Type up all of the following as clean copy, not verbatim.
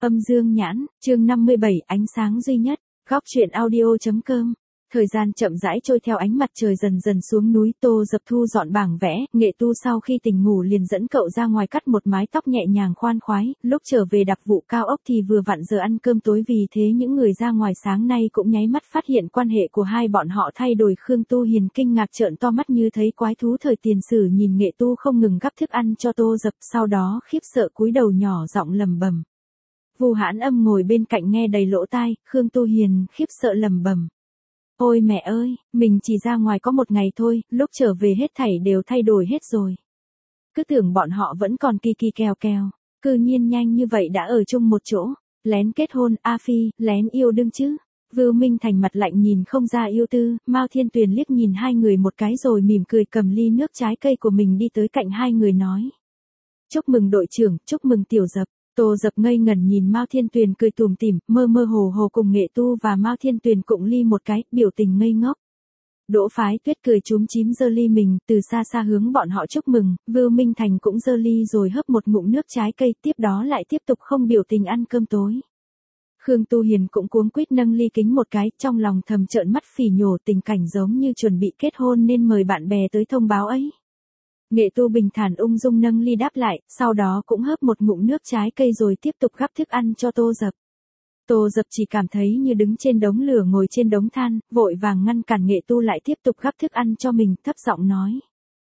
Âm dương nhãn, chương 57, ánh sáng duy nhất, góc truyện audio.com. Thời gian chậm rãi trôi theo ánh mặt trời dần dần xuống núi. Tô Dập thu dọn bảng vẽ, Nghệ Tu sau khi tỉnh ngủ liền dẫn cậu ra ngoài cắt một mái tóc nhẹ nhàng khoan khoái, lúc trở về đặc vụ cao ốc thì vừa vặn giờ ăn cơm tối, vì thế những người ra ngoài sáng nay cũng nháy mắt phát hiện quan hệ của hai bọn họ thay đổi. Khương Tu Hiền kinh ngạc trợn to mắt như thấy quái thú thời tiền sử nhìn Nghệ Tu không ngừng gắp thức ăn cho Tô Dập, sau đó khiếp sợ cúi đầu nhỏ giọng lẩm bẩm. Vu Hãn Âm ngồi bên cạnh nghe đầy lỗ tai, Khương Tu Hiền khiếp sợ lẩm bẩm. Ôi mẹ ơi, mình chỉ ra ngoài có một ngày thôi, lúc trở về hết thảy đều thay đổi hết rồi. Cứ tưởng bọn họ vẫn còn kỳ kỳ kèo kèo, cư nhiên nhanh như vậy đã ở chung một chỗ, lén kết hôn, A Phi, lén yêu đương chứ. Vưu Minh Thành mặt lạnh nhìn không ra yêu tư, Mao Thiên Tuyền liếc nhìn hai người một cái rồi mỉm cười cầm ly nước trái cây của mình đi tới cạnh hai người nói. Chúc mừng đội trưởng, chúc mừng Tiểu Dập. Tô Dập ngây ngẩn nhìn Mao Thiên Tuyền cười tủm tỉm, mơ mơ hồ hồ cùng Nghệ Tu và Mao Thiên Tuyền cụng ly một cái, biểu tình ngây ngốc. Đỗ Phái Tuyết cười chúm chím giơ ly mình, từ xa xa hướng bọn họ chúc mừng. Vưu Minh Thành cũng giơ ly rồi hớp một ngụm nước trái cây, tiếp đó lại tiếp tục không biểu tình ăn cơm tối. Khương Tu Hiền cũng cuống quýt nâng ly kính một cái, trong lòng thầm trợn mắt phỉ nhổ, tình cảnh giống như chuẩn bị kết hôn nên mời bạn bè tới thông báo ấy. Nghệ Tu bình thản ung dung nâng ly đáp lại, sau đó cũng hớp một ngụm nước trái cây rồi tiếp tục gắp thức ăn cho Tô Dập. Tô Dập chỉ cảm thấy như đứng trên đống lửa ngồi trên đống than, vội vàng ngăn cản Nghệ Tu lại tiếp tục gắp thức ăn cho mình, thấp giọng nói.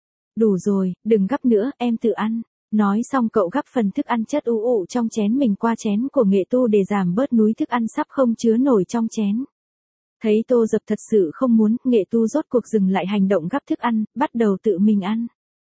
Đủ rồi, đừng gắp nữa, em tự ăn. Nói xong cậu gắp phần thức ăn chất ù ụ trong chén mình qua chén của Nghệ Tu để giảm bớt núi thức ăn sắp không chứa nổi trong chén. Thấy Tô Dập thật sự không muốn, Nghệ Tu rốt cuộc dừng lại hành động gắp thức ăn, bắt đầu tự mình ăn.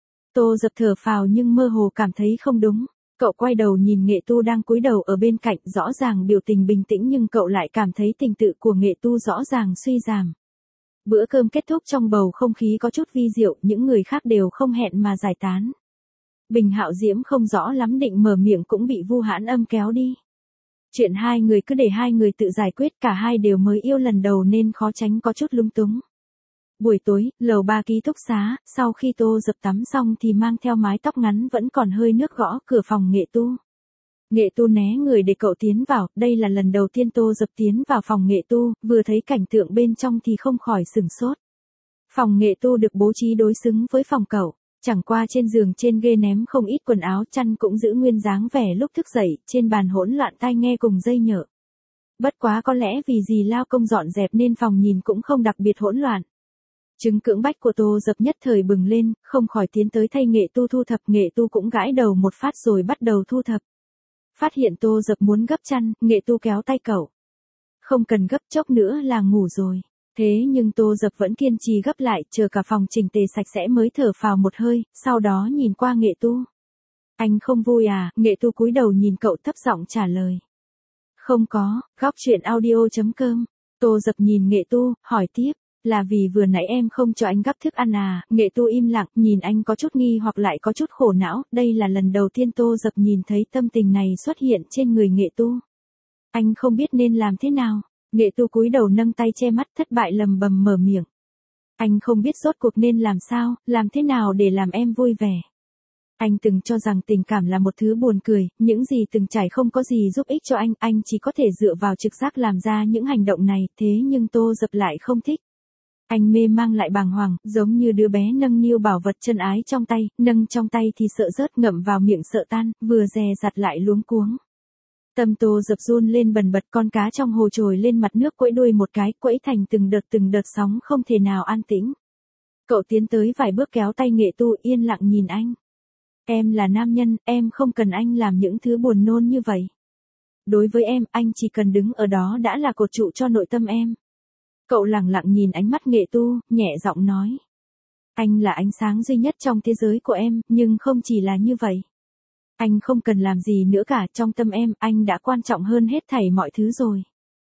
Tô Dập thở phào nhưng mơ hồ cảm thấy không đúng. Cậu quay đầu nhìn Nghệ Tu đang cúi đầu ở bên cạnh, rõ ràng biểu tình bình tĩnh nhưng cậu lại cảm thấy tình tự của Nghệ Tu rõ ràng suy giảm. Bữa cơm kết thúc trong bầu không khí có chút vi diệu, những người khác đều không hẹn mà giải tán. Bình Hạo Diễm không rõ lắm định mở miệng cũng bị Vu Hãn Âm kéo đi. Chuyện hai người cứ để hai người tự giải quyết, cả hai đều mới yêu lần đầu nên khó tránh có chút lung túng. Buổi tối, lầu 3 ký túc xá, sau khi Tô Dập tắm xong thì mang theo mái tóc ngắn vẫn còn hơi nước gõ cửa phòng Nghệ Tu. Nghệ Tu né người để cậu tiến vào, đây là lần đầu tiên Tô Dập tiến vào phòng Nghệ Tu, vừa thấy cảnh tượng bên trong thì không khỏi sửng sốt. Phòng Nghệ Tu được bố trí đối xứng với phòng cậu, chẳng qua trên giường trên ghê ném không ít quần áo, chăn cũng giữ nguyên dáng vẻ lúc thức dậy, trên bàn hỗn loạn tai nghe cùng dây nhợ. Bất quá có lẽ vì dì lao công dọn dẹp nên phòng nhìn cũng không đặc biệt hỗn loạn. Chứng cưỡng bách của Tô Dập nhất thời bừng lên, không khỏi tiến tới thay Nghệ Tu thu thập, Nghệ Tu cũng gãi đầu một phát rồi bắt đầu thu thập. Phát hiện Tô Dập muốn gấp chăn, Nghệ Tu kéo tay cậu. Không cần gấp, chốc nữa là ngủ rồi. Thế nhưng Tô Dập vẫn kiên trì gấp lại, chờ cả phòng chỉnh tề sạch sẽ mới thở phào một hơi, sau đó nhìn qua Nghệ Tu. Anh không vui à? Nghệ Tu cúi đầu nhìn cậu thấp giọng trả lời. Không có, góc truyện audio.com. Tô Dập nhìn Nghệ Tu, hỏi tiếp. Là vì vừa nãy em không cho anh gắp thức ăn à? Nghệ Tu im lặng, nhìn anh có chút nghi hoặc lại có chút khổ não, đây là lần đầu tiên Tô Dập nhìn thấy tâm tình này xuất hiện trên người Nghệ Tu. Anh không biết nên làm thế nào. Nghệ Tu cúi đầu nâng tay che mắt, thất bại lầm bầm mở miệng. Anh không biết rốt cuộc nên làm sao, làm thế nào để làm em vui vẻ. Anh từng cho rằng tình cảm là một thứ buồn cười, những gì từng trải không có gì giúp ích cho anh chỉ có thể dựa vào trực giác làm ra những hành động này, thế nhưng Tô Dập lại không thích. Anh mê mang lại bàng hoàng, giống như đứa bé nâng niu bảo vật chân ái trong tay, nâng trong tay thì sợ rớt, ngậm vào miệng sợ tan, vừa dè dặt lại luống cuống. Tâm Tô Dập run lên bần bật, con cá trong hồ trồi lên mặt nước quẫy đuôi một cái, quẫy thành từng đợt sóng không thể nào an tĩnh. Cậu tiến tới vài bước kéo tay Nghệ Tu, yên lặng nhìn anh. Em là nam nhân, em không cần anh làm những thứ buồn nôn như vậy. Đối với em, anh chỉ cần đứng ở đó đã là cột trụ cho nội tâm em. Cậu lẳng lặng nhìn ánh mắt Nghệ Tu, nhẹ giọng nói. Anh là ánh sáng duy nhất trong thế giới của em, nhưng không chỉ là như vậy. Anh không cần làm gì nữa cả, trong tâm em, anh đã quan trọng hơn hết thảy mọi thứ rồi.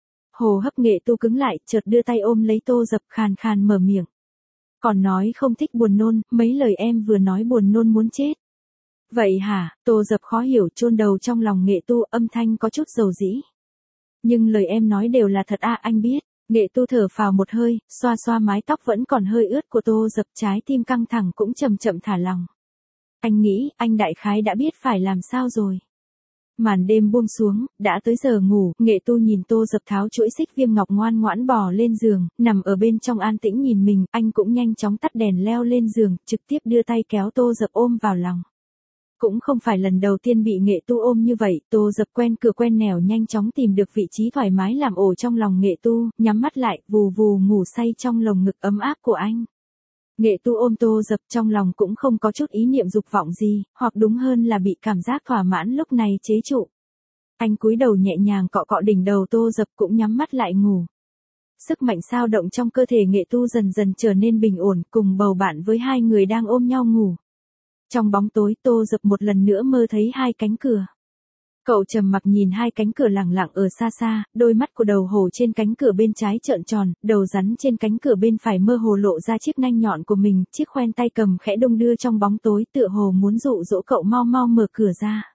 Hô hấp Nghệ Tu cứng lại, chợt đưa tay ôm lấy Tô Dập, khàn khàn mở miệng. Còn nói không thích buồn nôn, mấy lời em vừa nói buồn nôn muốn chết. Vậy hả? Tô Dập khó hiểu, chôn đầu trong lòng Nghệ Tu, âm thanh có chút dầu dĩ. Nhưng lời em nói đều là thật à, anh biết. Nghệ Tu thở phào một hơi, xoa xoa mái tóc vẫn còn hơi ướt của Tô Dập, trái tim căng thẳng cũng chậm chậm thả lòng. Anh nghĩ, anh đại khái đã biết phải làm sao rồi. Màn đêm buông xuống, đã tới giờ ngủ, Nghệ Tu nhìn Tô Dập tháo chuỗi xích viêm ngọc ngoan ngoãn bò lên giường, nằm ở bên trong an tĩnh nhìn mình, anh cũng nhanh chóng tắt đèn leo lên giường, trực tiếp đưa tay kéo Tô Dập ôm vào lòng. Cũng không phải lần đầu tiên bị Nghệ Tu ôm như vậy, Tô Dập quen cửa quen nẻo nhanh chóng tìm được vị trí thoải mái làm ổ trong lòng Nghệ Tu, nhắm mắt lại, vù vù ngủ say trong lồng ngực ấm áp của anh. Nghệ Tu ôm Tô Dập trong lòng cũng không có chút ý niệm dục vọng gì, hoặc đúng hơn là bị cảm giác thỏa mãn lúc này chế trụ. Anh cúi đầu nhẹ nhàng cọ cọ đỉnh đầu Tô Dập cũng nhắm mắt lại ngủ. Sức mạnh sao động trong cơ thể Nghệ Tu dần dần trở nên bình ổn cùng bầu bạn với hai người đang ôm nhau ngủ. Trong bóng tối Tô Dập một lần nữa mơ thấy hai cánh cửa. Cậu trầm mặc nhìn hai cánh cửa lẳng lặng ở xa xa, đôi mắt của đầu hổ trên cánh cửa bên trái trợn tròn, đầu rắn trên cánh cửa bên phải mơ hồ lộ ra chiếc nanh nhọn của mình, chiếc khoen tay cầm khẽ đung đưa trong bóng tối tựa hồ muốn dụ dỗ cậu mau mau mở cửa ra.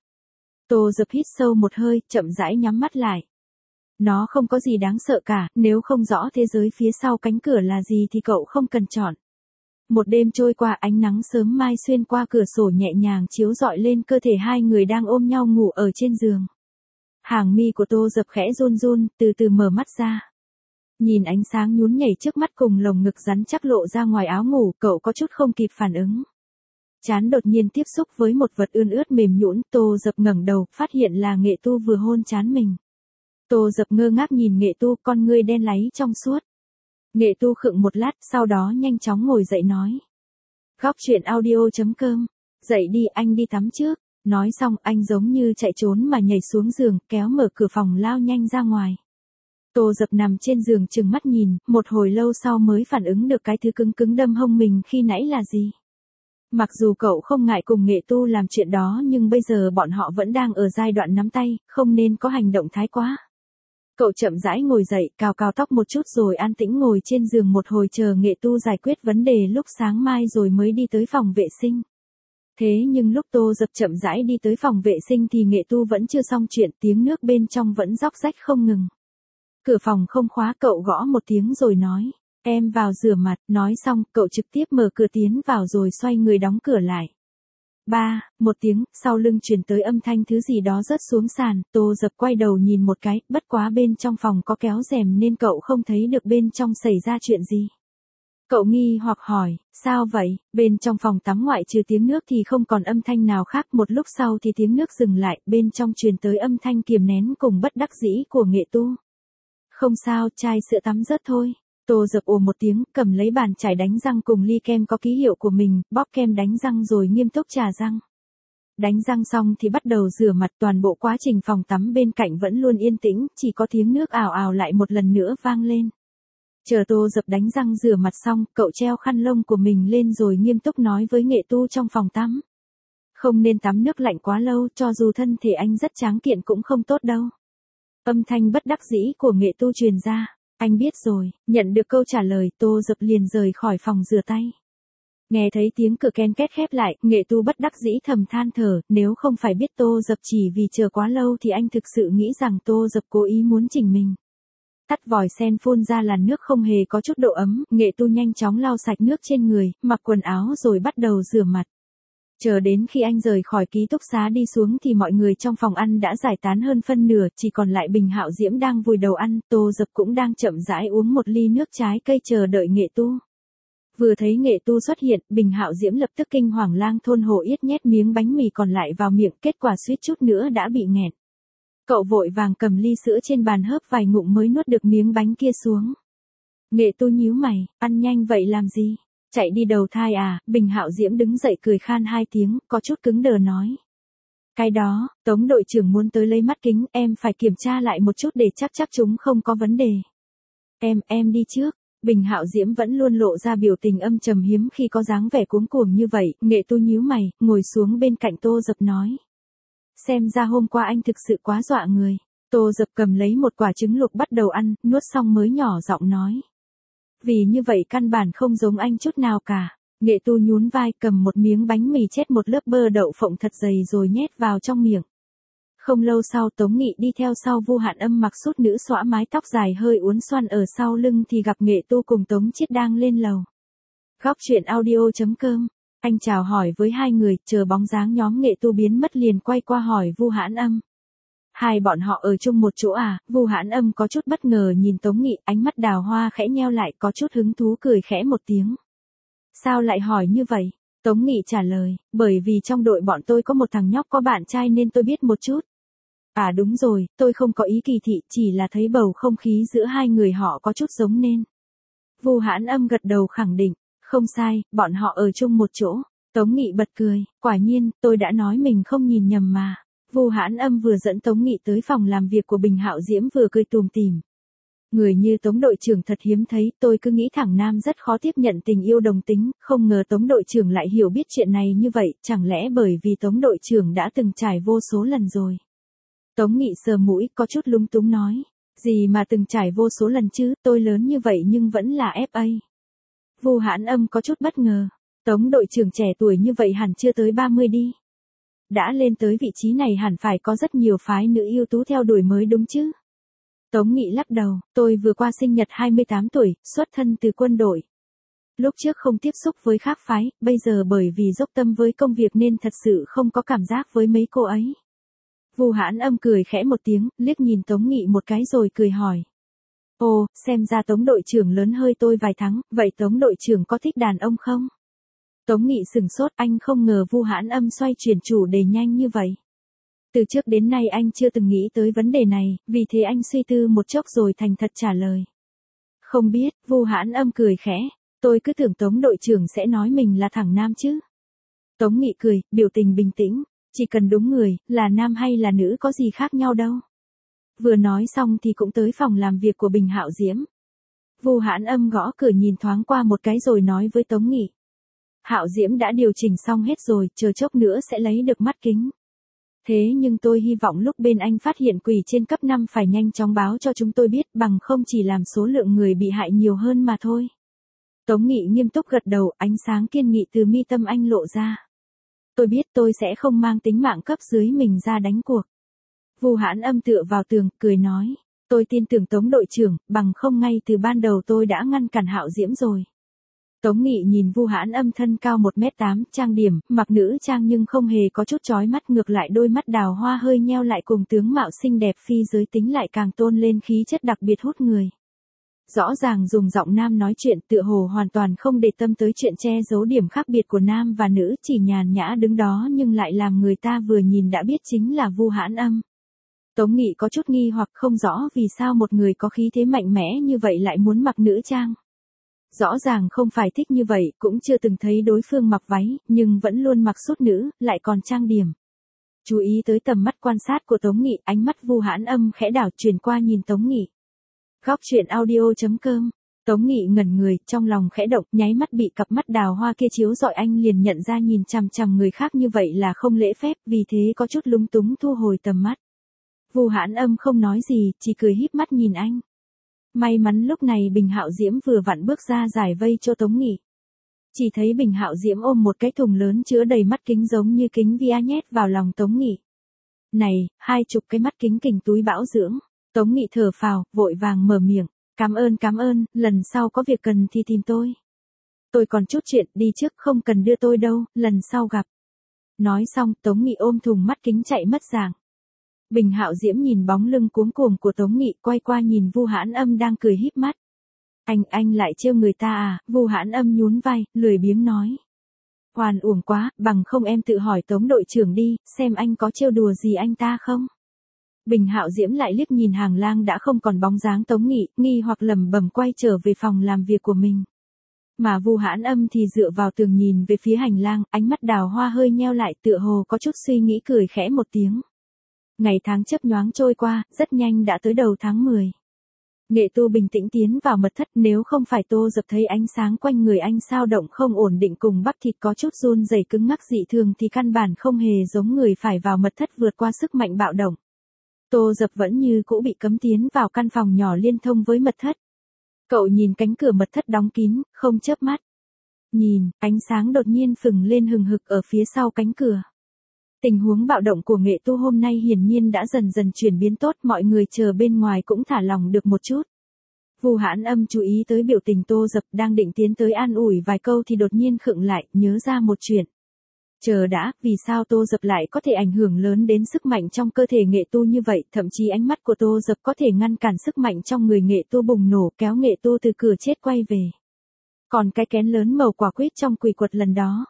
Tô Dập hít sâu một hơi, chậm rãi nhắm mắt lại. Nó không có gì đáng sợ cả, nếu không rõ thế giới phía sau cánh cửa là gì thì cậu không cần chọn. Một đêm trôi qua, ánh nắng sớm mai xuyên qua cửa sổ nhẹ nhàng chiếu rọi lên cơ thể hai người đang ôm nhau ngủ ở trên giường. Hàng mi của Tô Dập khẽ run run, từ từ mở mắt ra. Nhìn ánh sáng nhún nhảy trước mắt cùng lồng ngực rắn chắc lộ ra ngoài áo ngủ, cậu có chút không kịp phản ứng. Trán đột nhiên tiếp xúc với một vật ươn ướt mềm nhũn, Tô Dập ngẩng đầu, phát hiện là Nghệ Tu vừa hôn trán mình. Tô Dập ngơ ngác nhìn Nghệ Tu, con ngươi đen láy trong suốt. Nghệ Tu khựng một lát, sau đó nhanh chóng ngồi dậy nói. Góc truyện audio.com. Dậy đi, anh đi tắm trước. Nói xong, anh giống như chạy trốn mà nhảy xuống giường, kéo mở cửa phòng lao nhanh ra ngoài. Tô Dập nằm trên giường trừng mắt nhìn, một hồi lâu sau mới phản ứng được cái thứ cứng cứng đâm hông mình khi nãy là gì. Mặc dù cậu không ngại cùng Nghệ Tu làm chuyện đó nhưng bây giờ bọn họ vẫn đang ở giai đoạn nắm tay, không nên có hành động thái quá. Cậu chậm rãi ngồi dậy, cào cào tóc một chút rồi an tĩnh ngồi trên giường một hồi chờ Nghệ Tu giải quyết vấn đề lúc sáng mai rồi mới đi tới phòng vệ sinh. Thế nhưng lúc Tô Dập chậm rãi đi tới phòng vệ sinh thì Nghệ Tu vẫn chưa xong chuyện, tiếng nước bên trong vẫn róc rách không ngừng. Cửa phòng không khóa, cậu gõ một tiếng rồi nói, em vào rửa mặt, nói xong, cậu trực tiếp mở cửa tiến vào rồi xoay người đóng cửa lại. Một tiếng, sau lưng truyền tới âm thanh thứ gì đó rớt xuống sàn, Tô Dập quay đầu nhìn một cái, bất quá bên trong phòng có kéo rèm nên cậu không thấy được bên trong xảy ra chuyện gì. Cậu nghi hoặc hỏi, sao vậy, bên trong phòng tắm ngoại trừ tiếng nước thì không còn âm thanh nào khác, một lúc sau thì tiếng nước dừng lại, bên trong truyền tới âm thanh kiềm nén cùng bất đắc dĩ của Nghệ Tu. Không sao, chai sữa tắm rớt thôi. Tô Dập ồ một tiếng, cầm lấy bàn chải đánh răng cùng ly kem có ký hiệu của mình, bóp kem đánh răng rồi nghiêm túc chà răng. Đánh răng xong thì bắt đầu rửa mặt, toàn bộ quá trình phòng tắm bên cạnh vẫn luôn yên tĩnh, chỉ có tiếng nước ào ào lại một lần nữa vang lên. Chờ Tô Dập đánh răng rửa mặt xong, cậu treo khăn lông của mình lên rồi nghiêm túc nói với Nghệ Tu trong phòng tắm. Không nên tắm nước lạnh quá lâu, cho dù thân thể anh rất tráng kiện cũng không tốt đâu. Âm thanh bất đắc dĩ của Nghệ Tu truyền ra. Anh biết rồi, nhận được câu trả lời, Tô Dập liền rời khỏi phòng rửa tay. Nghe thấy tiếng cửa ken két khép lại, Nghệ Tu bất đắc dĩ thầm than thở, nếu không phải biết Tô Dập chỉ vì chờ quá lâu thì anh thực sự nghĩ rằng Tô Dập cố ý muốn chỉnh mình. Tắt vòi sen phun ra làn nước không hề có chút độ ấm, Nghệ Tu nhanh chóng lau sạch nước trên người, mặc quần áo rồi bắt đầu rửa mặt. Chờ đến khi anh rời khỏi ký túc xá đi xuống thì mọi người trong phòng ăn đã giải tán hơn phân nửa, chỉ còn lại Bình Hạo Diễm đang vùi đầu ăn, Tô Dập cũng đang chậm rãi uống một ly nước trái cây chờ đợi Nghệ Tu. Vừa thấy Nghệ Tu xuất hiện, Bình Hạo Diễm lập tức kinh hoàng lang thôn hổ yết nhét miếng bánh mì còn lại vào miệng, kết quả suýt chút nữa đã bị nghẹn. Cậu vội vàng cầm ly sữa trên bàn hớp vài ngụm mới nuốt được miếng bánh kia xuống. Nghệ Tu nhíu mày, ăn nhanh vậy làm gì? Chạy đi đầu thai à? Bình Hạo Diễm đứng dậy cười khan hai tiếng, có chút cứng đờ nói. Cái đó, Tống đội trưởng muốn tới lấy mắt kính, em phải kiểm tra lại một chút để chắc chúng không có vấn đề. Em đi trước. Bình Hạo Diễm vẫn luôn lộ ra biểu tình âm trầm hiếm khi có dáng vẻ cuống cuồng như vậy, Nghệ Tu nhíu mày, ngồi xuống bên cạnh Tô Dập nói. Xem ra hôm qua anh thực sự quá dọa người. Tô Dập cầm lấy một quả trứng luộc bắt đầu ăn, nuốt xong mới nhỏ giọng nói. Vì như vậy căn bản không giống anh chút nào cả. Nghệ Tu nhún vai cầm một miếng bánh mì chét một lớp bơ đậu phộng thật dày rồi nhét vào trong miệng. Không lâu sau Tống Nghị đi theo sau Vu Hạn Âm mặc sút nữ xõa mái tóc dài hơi uốn xoăn ở sau lưng thì gặp Nghệ Tu cùng Tống Chiết đang lên lầu. Góc truyện audio.com. Anh chào hỏi với hai người, chờ bóng dáng nhóm Nghệ Tu biến mất liền quay qua hỏi Vu Hạn Âm. Hai bọn họ ở chung một chỗ à? Vu Hãn Âm có chút bất ngờ nhìn Tống Nghị, ánh mắt đào hoa khẽ nheo lại, có chút hứng thú cười khẽ một tiếng. Sao lại hỏi như vậy? Tống Nghị trả lời, bởi vì trong đội bọn tôi có một thằng nhóc có bạn trai nên tôi biết một chút. À đúng rồi, tôi không có ý kỳ thị, chỉ là thấy bầu không khí giữa hai người họ có chút giống nên. Vu Hãn Âm gật đầu khẳng định, không sai, bọn họ ở chung một chỗ. Tống Nghị bật cười, quả nhiên, tôi đã nói mình không nhìn nhầm mà. Vu Hãn Âm vừa dẫn Tống Nghị tới phòng làm việc của Bình Hạo Diễm vừa cười tùm tìm. Người như Tống đội trưởng thật hiếm thấy, tôi cứ nghĩ thằng Nam rất khó tiếp nhận tình yêu đồng tính, không ngờ Tống đội trưởng lại hiểu biết chuyện này như vậy, chẳng lẽ bởi vì Tống đội trưởng đã từng trải vô số lần rồi. Tống Nghị sờ mũi, có chút lúng túng nói, gì mà từng trải vô số lần chứ, tôi lớn như vậy nhưng vẫn là FA. Vu Hãn Âm có chút bất ngờ, Tống đội trưởng trẻ tuổi như vậy hẳn chưa tới 30 đi. Đã lên tới vị trí này hẳn phải có rất nhiều phái nữ ưu tú theo đuổi mới đúng chứ. Tống Nghị lắc đầu, tôi vừa qua sinh nhật 28 tuổi, xuất thân từ quân đội. Lúc trước không tiếp xúc với khác phái, bây giờ bởi vì dốc tâm với công việc nên thật sự không có cảm giác với mấy cô ấy. Vu Hãn Âm cười khẽ một tiếng, liếc nhìn Tống Nghị một cái rồi cười hỏi. Ồ, xem ra Tống đội trưởng lớn hơi tôi vài tháng, vậy Tống đội trưởng có thích đàn ông không? Tống Nghị sừng sốt, anh không ngờ Vu Hãn Âm xoay chuyển chủ đề nhanh như vậy. Từ trước đến nay anh chưa từng nghĩ tới vấn đề này, vì thế anh suy tư một chốc rồi thành thật trả lời. Không biết, Vu Hãn Âm cười khẽ, tôi cứ tưởng Tống đội trưởng sẽ nói mình là thằng nam chứ. Tống Nghị cười, biểu tình bình tĩnh, chỉ cần đúng người, là nam hay là nữ có gì khác nhau đâu. Vừa nói xong thì cũng tới phòng làm việc của Bình Hạo Diễm. Vu Hãn Âm gõ cửa nhìn thoáng qua một cái rồi nói với Tống Nghị. Hạo Diễm đã điều chỉnh xong hết rồi, chờ chốc nữa sẽ lấy được mắt kính. Thế nhưng tôi hy vọng lúc bên anh phát hiện quỷ trên cấp 5 phải nhanh chóng báo cho chúng tôi biết, bằng không chỉ làm số lượng người bị hại nhiều hơn mà thôi. Tống Nghị nghiêm túc gật đầu, ánh sáng kiên nghị từ mi tâm anh lộ ra. Tôi biết tôi sẽ không mang tính mạng cấp dưới mình ra đánh cuộc. Vu Hãn Âm tựa vào tường, cười nói. Tôi tin tưởng Tống đội trưởng, bằng không ngay từ ban đầu tôi đã ngăn cản Hạo Diễm rồi. Tống Nghị nhìn Vu Hãn Âm thân cao 1m8, trang điểm, mặc nữ trang nhưng không hề có chút chói mắt, ngược lại đôi mắt đào hoa hơi nheo lại cùng tướng mạo xinh đẹp phi giới tính lại càng tôn lên khí chất đặc biệt hút người. Rõ ràng dùng giọng nam nói chuyện tựa hồ hoàn toàn không để tâm tới chuyện che giấu điểm khác biệt của nam và nữ, chỉ nhàn nhã đứng đó nhưng lại làm người ta vừa nhìn đã biết chính là Vu Hãn Âm. Tống Nghị có chút nghi hoặc không rõ vì sao một người có khí thế mạnh mẽ như vậy lại muốn mặc nữ trang. Rõ ràng không phải thích như vậy, cũng chưa từng thấy đối phương mặc váy, nhưng vẫn luôn mặc sút nữ, lại còn trang điểm. Chú ý tới tầm mắt quan sát của Tống Nghị, ánh mắt Vu Hãn Âm khẽ đảo chuyển qua nhìn Tống Nghị. Góc truyện audio.com. Tống Nghị ngẩn người, trong lòng khẽ động, nháy mắt bị cặp mắt đào hoa kia chiếu rọi, anh liền nhận ra nhìn chằm chằm người khác như vậy là không lễ phép, vì thế có chút lúng túng thu hồi tầm mắt. Vu Hãn Âm không nói gì, chỉ cười híp mắt nhìn anh. May mắn lúc này Bình Hạo Diễm vừa vặn bước ra giải vây cho Tống Nghị. Chỉ thấy Bình Hạo Diễm ôm một cái thùng lớn chứa đầy mắt kính giống như kính vía nhét vào lòng Tống Nghị. Này, 20 cái mắt kính kình túi bảo dưỡng. Tống Nghị thở phào, vội vàng mở miệng. Cảm ơn, lần sau có việc cần thì tìm tôi. Tôi còn chút chuyện, đi trước, không cần đưa tôi đâu, lần sau gặp. Nói xong, Tống Nghị ôm thùng mắt kính chạy mất dạng. Bình Hạo Diễm nhìn bóng lưng cuống cuồng của Tống Nghị, quay qua nhìn Vu Hãn Âm đang cười híp mắt. Anh lại trêu người ta à? Vu Hãn Âm nhún vai, lười biếng nói. Oan uổng quá, bằng không em tự hỏi Tống đội trưởng đi, xem anh có trêu đùa gì anh ta không? Bình Hạo Diễm lại liếc nhìn hàng lang đã không còn bóng dáng Tống Nghị, nghi hoặc lẩm bẩm quay trở về phòng làm việc của mình. Mà Vu Hãn Âm thì dựa vào tường nhìn về phía hành lang, ánh mắt đào hoa hơi nheo lại, tựa hồ có chút suy nghĩ, cười khẽ một tiếng. Ngày tháng chớp nhoáng trôi qua, rất nhanh đã tới đầu tháng 10. Nghệ Tu bình tĩnh tiến vào mật thất, nếu không phải Tô Dập thấy ánh sáng quanh người anh sao động không ổn định cùng bắp thịt có chút run rẩy cứng ngắc dị thường thì căn bản không hề giống người phải vào mật thất vượt qua sức mạnh bạo động. Tô Dập vẫn như cũ bị cấm tiến vào căn phòng nhỏ liên thông với mật thất. Cậu nhìn cánh cửa mật thất đóng kín, không chớp mắt. Nhìn, ánh sáng đột nhiên phừng lên hừng hực ở phía sau cánh cửa. Tình huống bạo động của Nghệ Tu hôm nay hiển nhiên đã dần dần chuyển biến tốt, mọi người chờ bên ngoài cũng thả lòng được một chút. Vu Hãn Âm chú ý tới biểu tình Tô Dập đang định tiến tới an ủi vài câu thì đột nhiên khựng lại, nhớ ra một chuyện. Chờ đã, vì sao Tô Dập lại có thể ảnh hưởng lớn đến sức mạnh trong cơ thể Nghệ Tu như vậy, thậm chí ánh mắt của Tô Dập có thể ngăn cản sức mạnh trong người Nghệ Tu bùng nổ, kéo Nghệ Tu từ cửa chết quay về. Còn cái kén lớn màu quả quýt trong quỷ quật lần đó.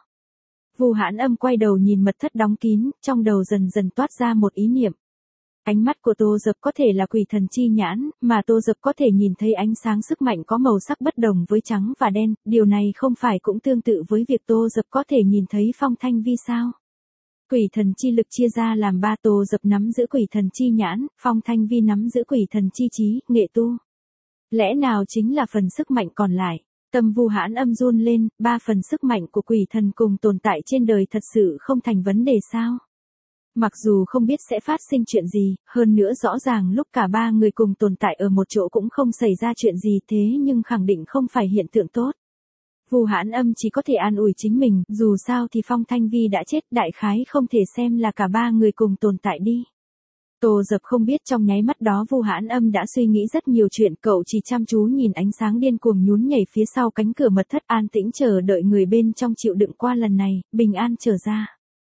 Vu Hãn Âm quay đầu nhìn mật thất đóng kín, trong đầu dần dần toát ra một ý niệm. Ánh mắt của Tô Dập có thể là quỷ thần chi nhãn, mà Tô Dập có thể nhìn thấy ánh sáng sức mạnh có màu sắc bất đồng với trắng và đen, điều này không phải cũng tương tự với việc Tô Dập có thể nhìn thấy Phong Thanh Vi sao? Quỷ thần chi lực chia ra làm 3, Tô Dập nắm giữ quỷ thần chi nhãn, Phong Thanh Vi nắm giữ quỷ thần chi trí, Nghệ Tu. Lẽ nào chính là phần sức mạnh còn lại? Tâm Vu Hãn Âm run lên, 3 phần sức mạnh của quỷ thần cùng tồn tại trên đời thật sự không thành vấn đề sao? Mặc dù không biết sẽ phát sinh chuyện gì, hơn nữa rõ ràng lúc cả 3 người cùng tồn tại ở một chỗ cũng không xảy ra chuyện gì, thế nhưng khẳng định không phải hiện tượng tốt. Vu Hãn Âm chỉ có thể an ủi chính mình, dù sao thì Phong Thanh Vi đã chết, đại khái không thể xem là cả 3 người cùng tồn tại đi. Tô Dập không biết trong nháy mắt đó Vu Hãn Âm đã suy nghĩ rất nhiều chuyện, cậu chỉ chăm chú nhìn ánh sáng điên cuồng nhún nhảy phía sau cánh cửa mật thất, an tĩnh chờ đợi người bên trong chịu đựng qua lần này, bình an trở ra.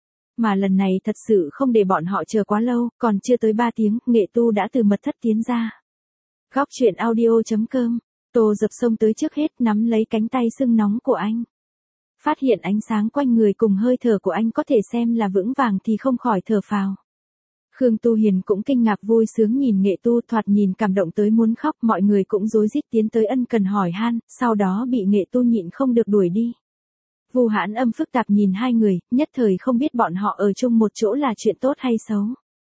Mà lần này thật sự không để bọn họ chờ quá lâu, còn chưa tới 3 tiếng, Nghệ Tu đã từ mật thất tiến ra. Góc truyện audio.com, Tô Dập xông tới trước hết, nắm lấy cánh tay sưng nóng của anh. Phát hiện ánh sáng quanh người cùng hơi thở của anh có thể xem là vững vàng thì không khỏi thở phào. Khương Tu Hiền cũng kinh ngạc vui sướng nhìn Nghệ Tu, thoạt nhìn cảm động tới muốn khóc, mọi người cũng rối rít tiến tới ân cần hỏi han, sau đó bị Nghệ Tu nhịn không được đuổi đi. Vu Hãn Âm phức tạp nhìn hai người, nhất thời không biết bọn họ ở chung một chỗ là chuyện tốt hay xấu.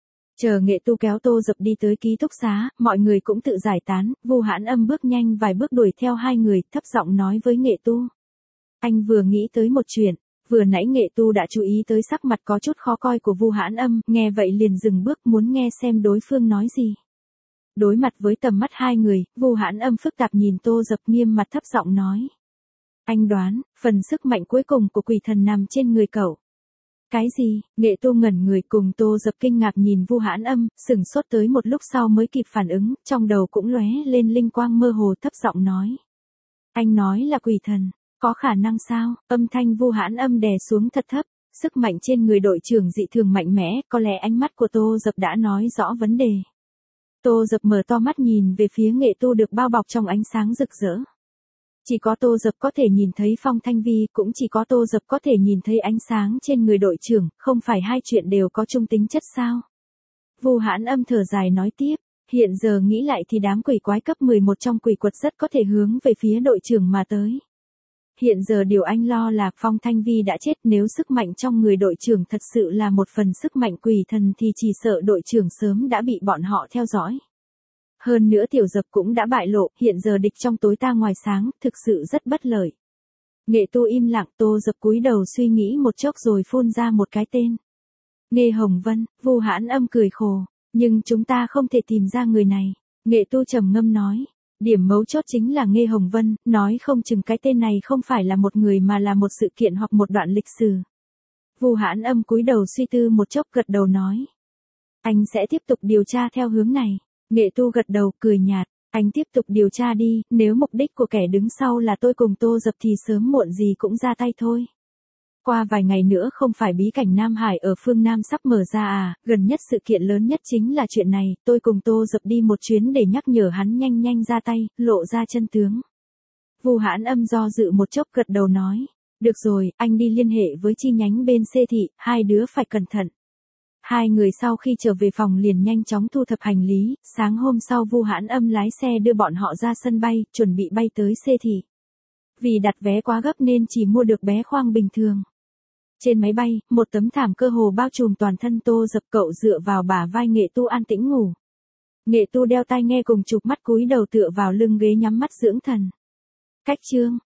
Chờ Nghệ Tu kéo Tô Dập đi tới ký túc xá, mọi người cũng tự giải tán, Vu Hãn Âm bước nhanh vài bước đuổi theo hai người, thấp giọng nói với Nghệ Tu. Anh vừa nghĩ tới một chuyện, vừa nãy Nghệ Tu đã chú ý tới sắc mặt có chút khó coi của Vu Hãn Âm, nghe vậy liền dừng bước muốn nghe xem đối phương nói gì. Đối mặt với tầm mắt hai người, Vu Hãn Âm phức tạp nhìn Tô Dập, nghiêm mặt thấp giọng nói. Anh đoán, phần sức mạnh cuối cùng của quỷ thần nằm trên người cậu. Cái gì? Nghệ Tu ngẩn người cùng Tô Dập kinh ngạc nhìn Vu Hãn Âm, sửng sốt tới một lúc sau mới kịp phản ứng, trong đầu cũng lóe lên linh quang mơ hồ, thấp giọng nói. Anh nói là quỷ thần, có khả năng sao? Âm thanh Vu Hãn Âm đè xuống thật thấp, sức mạnh trên người đội trưởng dị thường mạnh mẽ, có lẽ ánh mắt của Tô Dập đã nói rõ vấn đề. Tô Dập mở to mắt nhìn về phía Nghệ Tu được bao bọc trong ánh sáng rực rỡ. Chỉ có Tô Dập có thể nhìn thấy Phong Thanh Vi, cũng chỉ có Tô Dập có thể nhìn thấy ánh sáng trên người đội trưởng, không phải hai chuyện đều có chung tính chất sao? Vu Hãn Âm thở dài nói tiếp, hiện giờ nghĩ lại thì đám quỷ quái cấp 11 trong quỷ quật rất có thể hướng về phía đội trưởng mà tới. Hiện giờ điều anh lo là Phong Thanh Vi đã chết, nếu sức mạnh trong người đội trưởng thật sự là một phần sức mạnh quỷ thần thì chỉ sợ đội trưởng sớm đã bị bọn họ theo dõi. Hơn nữa Tiểu Dập cũng đã bại lộ, hiện giờ địch trong tối ta ngoài sáng, thực sự rất bất lợi. Nghệ Tu im lặng, Tô Dập cúi đầu suy nghĩ một chốc rồi phun ra một cái tên. Nghê Hồng Vân. Vu Hãn Âm cười khổ, nhưng chúng ta không thể tìm ra người này. Nghệ Tu trầm ngâm nói, điểm mấu chốt chính là Nghê Hồng Vân, nói không chừng cái tên này không phải là một người mà là một sự kiện hoặc một đoạn lịch sử. Vu Hãn Âm cúi đầu suy tư một chốc gật đầu nói. Anh sẽ tiếp tục điều tra theo hướng này. Nghệ Tu gật đầu, cười nhạt, anh tiếp tục điều tra đi, nếu mục đích của kẻ đứng sau là tôi cùng Tô Dập thì sớm muộn gì cũng ra tay thôi. Qua vài ngày nữa không phải bí cảnh Nam Hải ở phương Nam sắp mở ra à, gần nhất sự kiện lớn nhất chính là chuyện này, tôi cùng Tô Dập đi một chuyến để nhắc nhở hắn nhanh nhanh ra tay, lộ ra chân tướng. Vu Hãn Âm do dự một chốc gật đầu nói, được rồi, anh đi liên hệ với chi nhánh bên C thị, hai đứa phải cẩn thận. Hai người sau khi trở về phòng liền nhanh chóng thu thập hành lý, sáng hôm sau Vu Hãn Âm lái xe đưa bọn họ ra sân bay, chuẩn bị bay tới C thị. Vì đặt vé quá gấp nên chỉ mua được vé khoang bình thường. Trên máy bay, một tấm thảm cơ hồ bao trùm toàn thân Tô Dập, cậu dựa vào bả vai Nghệ Tu an tĩnh ngủ. Nghệ Tu đeo tai nghe cùng chụp mắt cúi đầu tựa vào lưng ghế nhắm mắt dưỡng thần. Cách chương